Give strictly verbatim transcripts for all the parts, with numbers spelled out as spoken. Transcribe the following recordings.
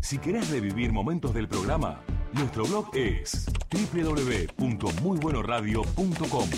Si querés revivir momentos del programa, nuestro blog es doble u doble u doble u punto muy bueno radio punto com.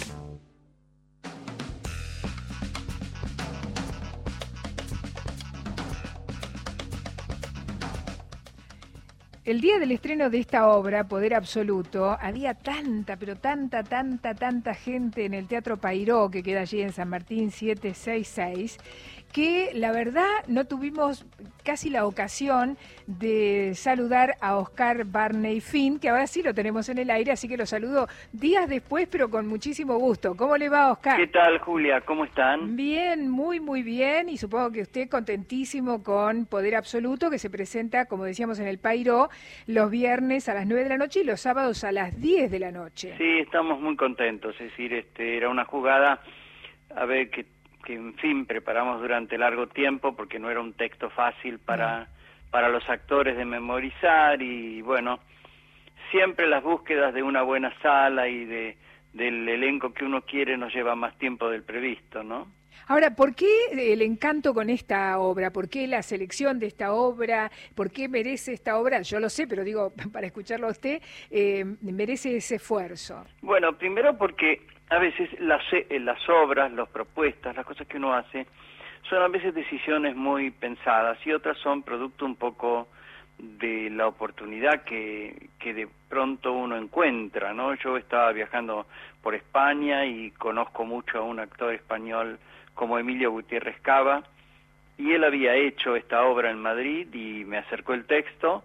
El día del estreno de esta obra, Poder Absoluto, había tanta, pero tanta, tanta, tanta gente en el Teatro Payró, que queda allí en San Martín setecientos sesenta y seis, que la verdad no tuvimos casi la ocasión de saludar a Oscar Barney Finn, que ahora sí lo tenemos en el aire, así que lo saludo días después, pero con muchísimo gusto. ¿Cómo le va, Oscar? ¿Qué tal, Julia? ¿Cómo están? Bien, muy, muy bien, y supongo que usted contentísimo con Poder Absoluto, que se presenta, como decíamos, en el Payró, los viernes a las nueve de la noche y los sábados a las diez de la noche. Sí, estamos muy contentos, es decir, este era una jugada, a ver, que, que en fin, preparamos durante largo tiempo, porque no era un texto fácil para, no. para los actores de memorizar, y bueno, siempre las búsquedas de una buena sala y de del elenco que uno quiere nos lleva más tiempo del previsto, ¿no? Ahora, ¿por qué el encanto con esta obra? ¿Por qué la selección de esta obra? ¿Por qué merece esta obra? Yo lo sé, pero digo, para escucharlo a usted, eh, merece ese esfuerzo. Bueno, primero porque a veces las, las obras, las propuestas, las cosas que uno hace, son a veces decisiones muy pensadas y otras son producto un poco de la oportunidad que, que de pronto uno encuentra, ¿no? Yo estaba viajando por España y conozco mucho a un actor español como Emilio Gutiérrez Cava, y él había hecho esta obra en Madrid y me acercó el texto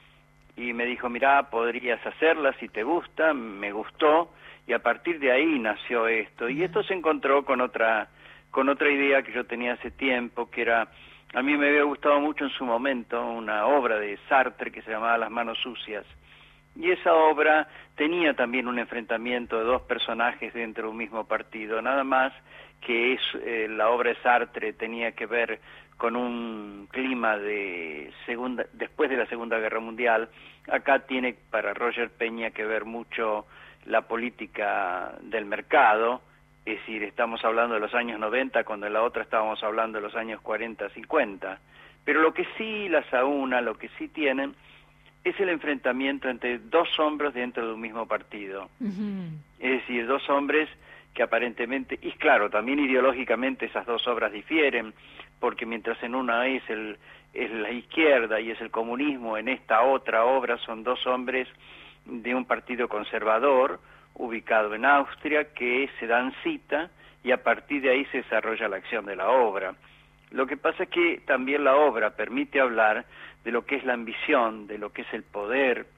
y me dijo, mirá, podrías hacerla si te gusta. Me gustó y a partir de ahí nació esto, y esto se encontró con otra con otra idea que yo tenía hace tiempo, que era, a mí me había gustado mucho en su momento una obra de Sartre que se llamaba Las manos sucias, y esa obra tenía también un enfrentamiento de dos personajes dentro de un mismo partido, nada más que es eh, la obra de Sartre tenía que ver con un clima de segunda después de la Segunda Guerra Mundial. Acá tiene para Roger Peña que ver mucho la política del mercado, es decir, estamos hablando de los años noventa, cuando en la otra estábamos hablando de los años cuarenta, cincuenta, pero lo que sí las aúna, lo que sí tienen, es el enfrentamiento entre dos hombres dentro de un mismo partido. Uh-huh. Es decir, dos hombres que aparentemente, y claro, también ideológicamente esas dos obras difieren, porque mientras en una es, el, es la izquierda y es el comunismo, en esta otra obra son dos hombres de un partido conservador, ubicado en Austria, que se dan cita y a partir de ahí se desarrolla la acción de la obra. Lo que pasa es que también la obra permite hablar de lo que es la ambición, de lo que es el poder,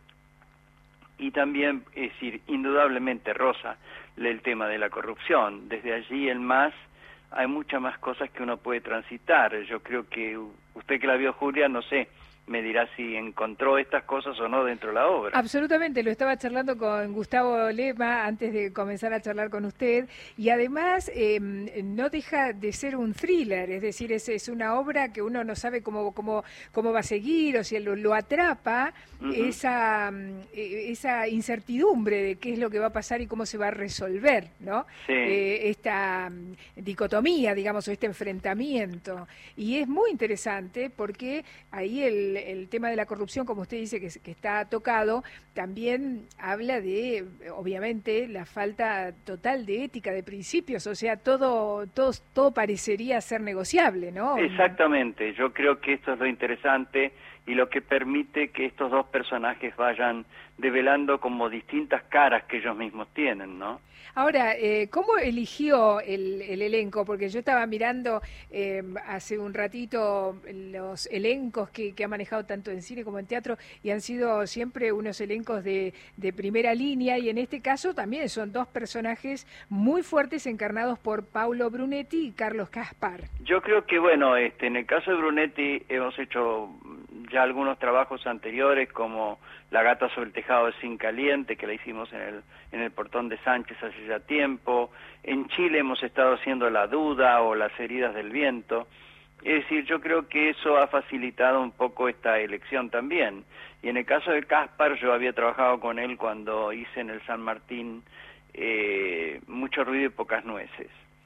y también, es decir, indudablemente roza el tema de la corrupción. Desde allí en más hay muchas más cosas que uno puede transitar. Yo creo que usted que la vio, Julia, no sé, me dirá si encontró estas cosas o no dentro de la obra. Absolutamente, lo estaba charlando con Gustavo Lema antes de comenzar a charlar con usted, y además eh, no deja de ser un thriller, es decir, es, es una obra que uno no sabe cómo cómo cómo va a seguir, o sea, lo, lo atrapa uh-huh. esa esa incertidumbre de qué es lo que va a pasar y cómo se va a resolver, ¿no? Sí. Eh, esta dicotomía, digamos, o este enfrentamiento, y es muy interesante porque ahí el el tema de la corrupción, como usted dice, que, que está tocado, también habla de, obviamente, la falta total de ética, de principios, o sea, todo, todo, todo parecería ser negociable, ¿no? Exactamente, yo creo que esto es lo interesante y lo que permite que estos dos personajes vayan develando como distintas caras que ellos mismos tienen, ¿no? Ahora, eh, ¿cómo eligió el, el elenco? Porque yo estaba mirando eh, hace un ratito los elencos que, que ha manejado tanto en cine como en teatro, y han sido siempre unos elencos de, de primera línea, y en este caso también son dos personajes muy fuertes encarnados por Paolo Brunetti y Carlos Caspar. Yo creo que, bueno, este, en el caso de Brunetti hemos hecho ya algunos trabajos anteriores, como La gata sobre el tejado de zinc caliente, que la hicimos en el, en el Portón de Sánchez hace ya tiempo. En Chile hemos estado haciendo La duda o Las heridas del viento. Es decir, yo creo que eso ha facilitado un poco esta elección también. Y en el caso de Caspar, yo había trabajado con él cuando hice en el San Martín eh, Mucho ruido y pocas nueces.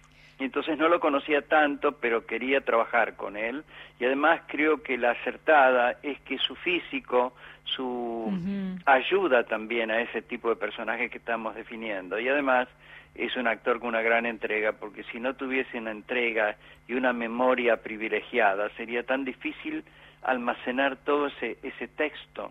y entonces no lo conocía tanto, pero quería trabajar con él, y además creo que la acertada es que su físico, su uh-huh. ayuda también a ese tipo de personaje que estamos definiendo, y además es un actor con una gran entrega, porque si no tuviese una entrega y una memoria privilegiada, sería tan difícil almacenar todo ese, ese texto.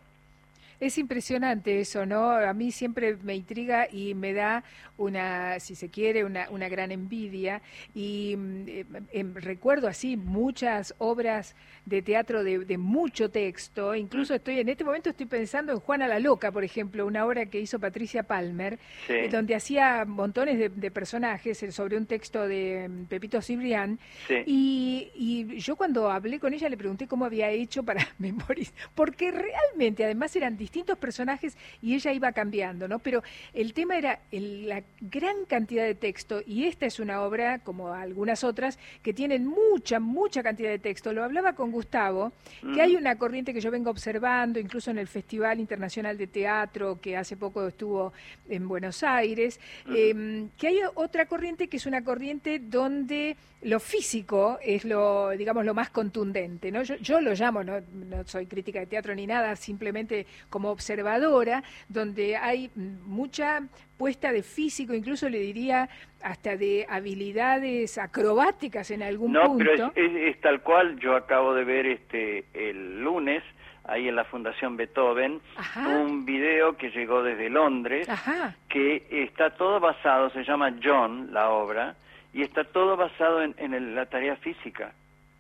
Es impresionante eso, ¿no? A mí siempre me intriga y me da una, si se quiere, una, una gran envidia. Y eh, eh, recuerdo así muchas obras de teatro de, de mucho texto. Incluso estoy en este momento estoy pensando en Juana la Loca, por ejemplo, una obra que hizo Patricia Palmer, sí. eh, donde hacía montones de, de personajes sobre un texto de Pepito Cibrián. Sí. Y, y yo cuando hablé con ella le pregunté cómo había hecho para memorizar, porque realmente además eran distintos distintos personajes y ella iba cambiando, ¿no? Pero el tema era el, la gran cantidad de texto, y esta es una obra, como algunas otras, que tienen mucha, mucha cantidad de texto. Lo hablaba con Gustavo, mm. que hay una corriente que yo vengo observando, incluso en el Festival Internacional de Teatro, que hace poco estuvo en Buenos Aires, mm. eh, que hay otra corriente que es una corriente donde lo físico es lo, digamos, lo más contundente, ¿no? Yo, yo lo llamo, no, no soy crítica de teatro ni nada, simplemente como observadora, donde hay mucha puesta de físico, incluso le diría hasta de habilidades acrobáticas en algún no, punto. No, pero es, es, es tal cual. Yo acabo de ver este el lunes, ahí en la Fundación Beethoven, Ajá. un video que llegó desde Londres, Ajá. que está todo basado, se llama John, la obra, y está todo basado en, en el, la tarea física.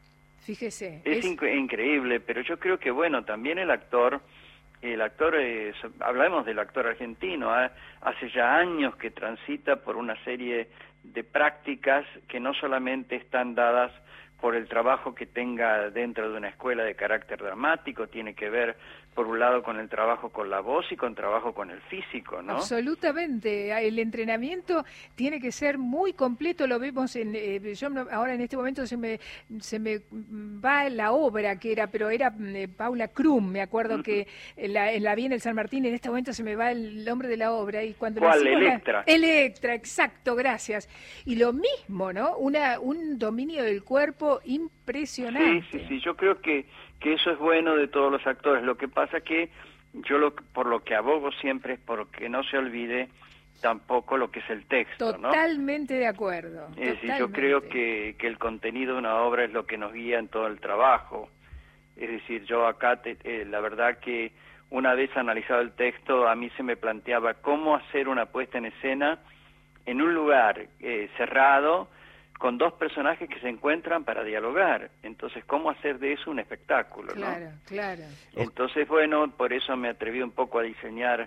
Fíjese. Es, es... Inc- increíble, pero yo creo que, bueno, también el actor... El actor, eh, hablamos del actor argentino, ¿eh? hace ya años que transita por una serie de prácticas que no solamente están dadas por el trabajo que tenga dentro de una escuela de carácter dramático, tiene que ver, por un lado, con el trabajo con la voz y con trabajo con el físico, ¿no? Absolutamente. El entrenamiento tiene que ser muy completo, lo vemos en... Eh, yo ahora en este momento se me se me va la obra que era, pero era eh, Paula Krum, me acuerdo uh-huh. que la, la vi en el San Martín, en este momento se me va el nombre de la obra. Y cuando ¿Cuál? Electra. La, Electra, exacto, gracias. Y lo mismo, ¿no? Una un dominio del cuerpo impresionante. Sí, sí, sí, yo creo que, que eso es bueno de todos los actores. Lo que pasa que yo lo, por lo que abogo siempre es porque no se olvide tampoco lo que es el texto, ¿no? Totalmente de acuerdo. Es decir, yo creo que, que el contenido de una obra es lo que nos guía en todo el trabajo. Es decir, yo acá, te, eh, la verdad que una vez analizado el texto, a mí se me planteaba cómo hacer una puesta en escena en un lugar eh, cerrado, con dos personajes que se encuentran para dialogar. Entonces, ¿cómo hacer de eso un espectáculo? Claro, ¿no? claro. Entonces, bueno, por eso me atreví un poco a diseñar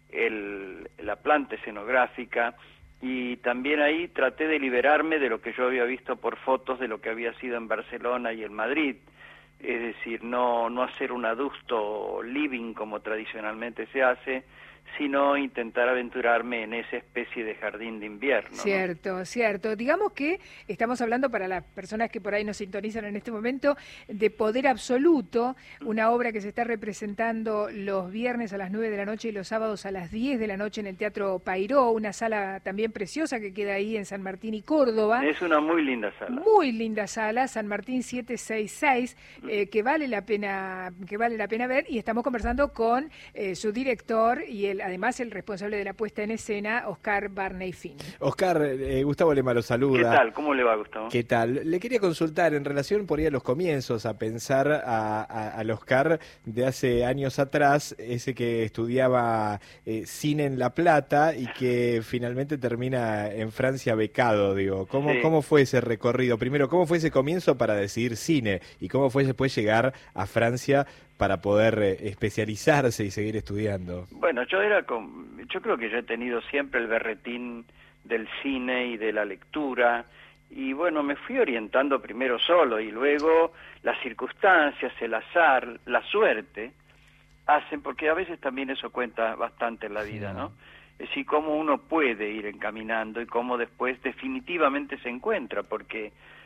el, la planta escenográfica, y también ahí traté de liberarme de lo que yo había visto por fotos de lo que había sido en Barcelona y en Madrid. Es decir, no, no hacer un adusto living como tradicionalmente se hace, sino intentar aventurarme en esa especie de jardín de invierno. Cierto, ¿no? Cierto. Digamos que estamos hablando, para las personas que por ahí nos sintonizan en este momento, de Poder Absoluto, una obra que se está representando los viernes a las nueve de la noche y los sábados a las diez de la noche en el Teatro Pairó, una sala también preciosa que queda ahí en San Martín y Córdoba. Es una muy linda sala. Muy linda sala, San Martín siete seis seis, eh, que vale la pena, que vale la pena ver, y estamos conversando con eh, su director y el además el responsable de la puesta en escena, Oscar Barney Finn. Oscar, eh, Gustavo Lema lo saluda. ¿Qué tal? ¿Cómo le va, Gustavo? ¿Qué tal? Le quería consultar en relación por ahí a los comienzos, a pensar a, a, al Oscar de hace años atrás, ese que estudiaba eh, cine en La Plata y que finalmente termina en Francia becado, digo. ¿Cómo, sí. ¿Cómo fue ese recorrido? Primero, ¿cómo fue ese comienzo para decidir cine? ¿Y cómo fue después llegar a Francia para poder eh, especializarse y seguir estudiando? Bueno, yo era con, yo creo que yo he tenido siempre el berretín del cine y de la lectura, y bueno, me fui orientando primero solo, y luego las circunstancias, el azar, la suerte, hacen, porque a veces también eso cuenta bastante en la vida, sí. ¿no? Es decir, cómo uno puede ir encaminando y cómo después definitivamente se encuentra, porque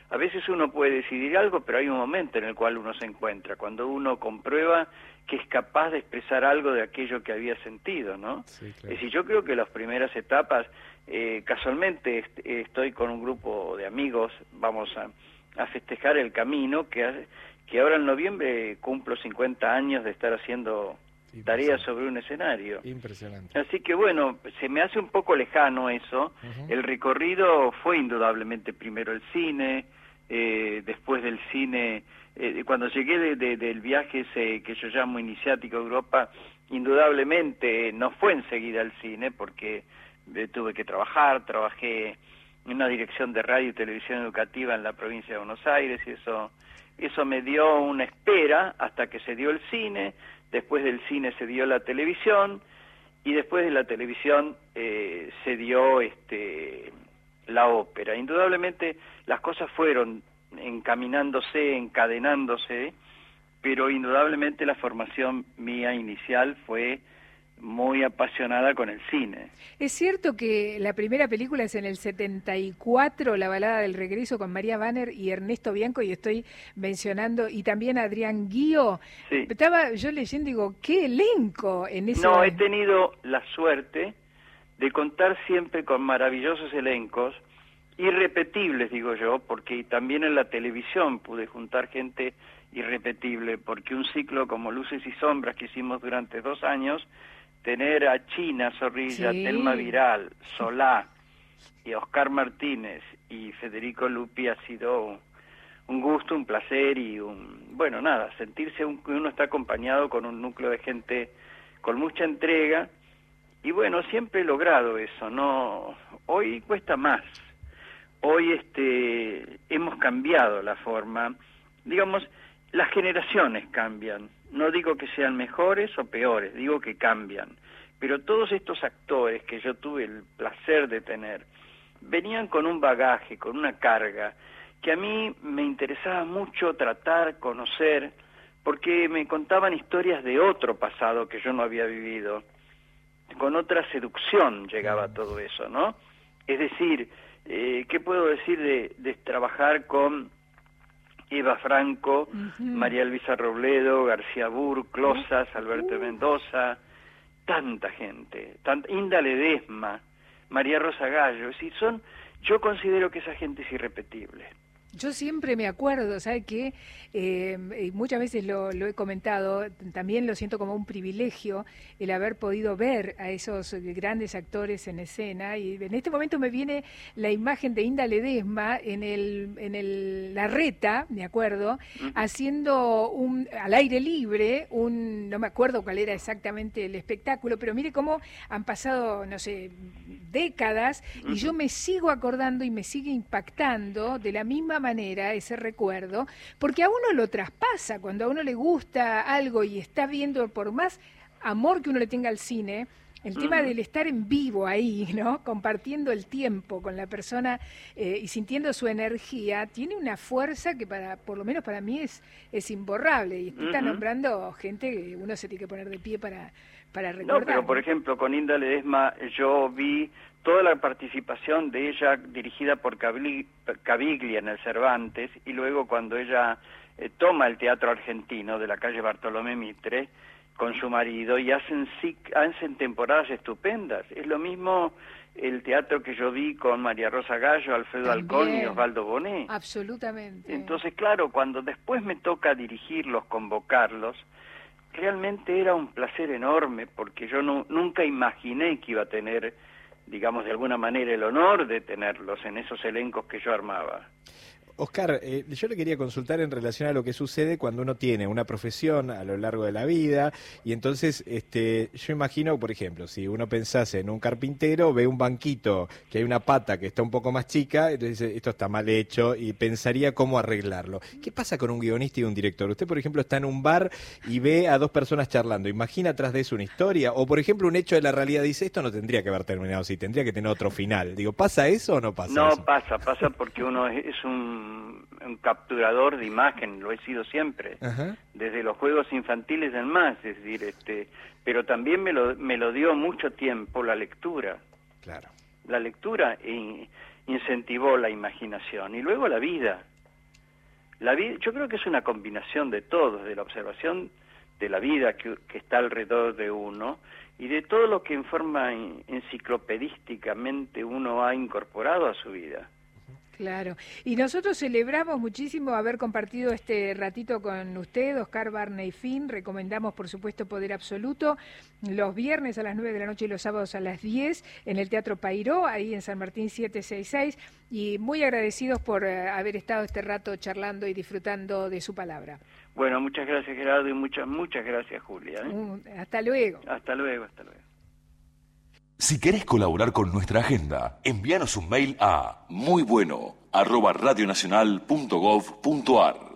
a veces uno puede decidir algo, pero hay un momento en el cual uno se encuentra, cuando uno comprueba que es capaz de expresar algo de aquello que había sentido, ¿no? Sí, claro. Es decir, yo creo que las primeras etapas, eh, casualmente est estoy con un grupo de amigos, vamos a, a festejar el camino, que, hace, que ahora en noviembre cumplo cincuenta años de estar haciendo tareas sobre un escenario. Impresionante. Así que bueno, se me hace un poco lejano eso. Uh-huh. El recorrido fue indudablemente primero el cine, eh, después del cine, eh, cuando llegué de, de, del viaje ese que yo llamo iniciático a Europa, indudablemente no fue enseguida al cine porque eh, tuve que trabajar, trabajé en una dirección de radio y televisión educativa en la provincia de Buenos Aires y eso, eso me dio una espera hasta que se dio el cine. Después del cine se dio la televisión y después de la televisión eh, se dio este la ópera. Indudablemente las cosas fueron encaminándose, encadenándose, pero indudablemente la formación mía inicial fue muy apasionada con el cine. Es cierto que la primera película es en el setenta y cuatro, La balada del regreso, con María Banner y Ernesto Bianco, y estoy mencionando, y también Adrián Guío. Sí. Estaba yo leyendo y digo, ¿qué elenco en ese? No, he tenido la suerte de contar siempre con maravillosos elencos, irrepetibles, digo yo, porque también en la televisión pude juntar gente irrepetible, porque un ciclo como Luces y Sombras que hicimos durante dos años, tener a China Zorrilla, sí. Telma Viral, Solá y Oscar Martínez y Federico Lupi ha sido un gusto, un placer y un, bueno, nada, sentirse un, que uno está acompañado con un núcleo de gente con mucha entrega y bueno, siempre he logrado eso, no, hoy cuesta más, hoy este hemos cambiado la forma, digamos, las generaciones cambian. No digo que sean mejores o peores, digo que cambian. Pero todos estos actores que yo tuve el placer de tener, venían con un bagaje, con una carga, que a mí me interesaba mucho tratar, conocer, porque me contaban historias de otro pasado que yo no había vivido. Con otra seducción llegaba todo eso, ¿no? Es decir, eh, ¿qué puedo decir de, de trabajar con Eva Franco, uh-huh. María Elvisa Robledo, García Burr, Closas, uh-huh. Alberto Mendoza, tanta gente, tanta, Inda Ledesma, María Rosa Gallo, es decir, son, yo considero que esa gente es irrepetible. Yo siempre me acuerdo, ¿sabe qué? Eh, muchas veces lo, lo he comentado, también lo siento como un privilegio el haber podido ver a esos grandes actores en escena, y en este momento me viene la imagen de Inda Ledesma en el en el La Reta, me acuerdo, uh-huh. haciendo un al aire libre, un no me acuerdo cuál era exactamente el espectáculo, pero mire cómo han pasado, no sé, décadas, uh-huh. y yo me sigo acordando y me sigue impactando de la misma manera ese recuerdo, porque a uno lo traspasa, cuando a uno le gusta algo y está viendo, por más amor que uno le tenga al cine, el tema del estar en vivo ahí, ¿no? Compartiendo el tiempo con la persona eh, y sintiendo su energía, tiene una fuerza que para, por lo menos para mí es, es imborrable. Y usted está uh-huh. nombrando gente que uno se tiene que poner de pie para, para recordar. No, pero por ejemplo, con Inda Ledesma yo vi toda la participación de ella dirigida por Caviglia en el Cervantes, y luego cuando ella eh, toma el teatro argentino de la calle Bartolomé Mitre con su marido y hacen, hacen temporadas estupendas. Es lo mismo el teatro que yo vi con María Rosa Gallo, Alfredo También. Alcón y Osvaldo Bonet. Absolutamente. Entonces, claro, cuando después me toca dirigirlos, convocarlos, realmente era un placer enorme, porque yo no, nunca imaginé que iba a tener, digamos, de alguna manera el honor de tenerlos en esos elencos que yo armaba. Oscar, eh, yo le quería consultar en relación a lo que sucede cuando uno tiene una profesión a lo largo de la vida, y entonces este, yo imagino, por ejemplo, si uno pensase en un carpintero, ve un banquito que hay una pata que está un poco más chica, entonces dice, esto está mal hecho, y pensaría cómo arreglarlo. ¿Qué pasa con un guionista y un director? Usted, por ejemplo, está en un bar y ve a dos personas charlando, ¿imagina atrás de eso una historia? O, por ejemplo, un hecho de la realidad dice, esto no tendría que haber terminado así, tendría que tener otro final. Digo, ¿pasa eso o no pasa no, eso? No, pasa, pasa porque uno es un un capturador de imagen, lo he sido siempre, uh-huh. desde los juegos infantiles en más, es decir, este, pero también me lo, me lo dio mucho tiempo la lectura. Claro. La lectura in, incentivó la imaginación, y luego la vida. La vida, yo creo que es una combinación de todos, de la observación de la vida que, que está alrededor de uno y de todo lo que en forma enciclopedísticamente uno ha incorporado a su vida. Claro, y nosotros celebramos muchísimo haber compartido este ratito con usted, Oscar Barney Finn. Recomendamos, por supuesto, Poder Absoluto, los viernes a las nueve de la noche y los sábados a las diez en el Teatro Payró, ahí en San Martín setecientos sesenta y seis, y muy agradecidos por uh, haber estado este rato charlando y disfrutando de su palabra. Bueno, muchas gracias, Gerardo, y muchas, muchas gracias, Julia. ¿eh? Uh, hasta luego. Hasta luego, hasta luego. Si querés colaborar con nuestra agenda, envíanos un mail a muy bueno arroba radionacional punto gov punto ar.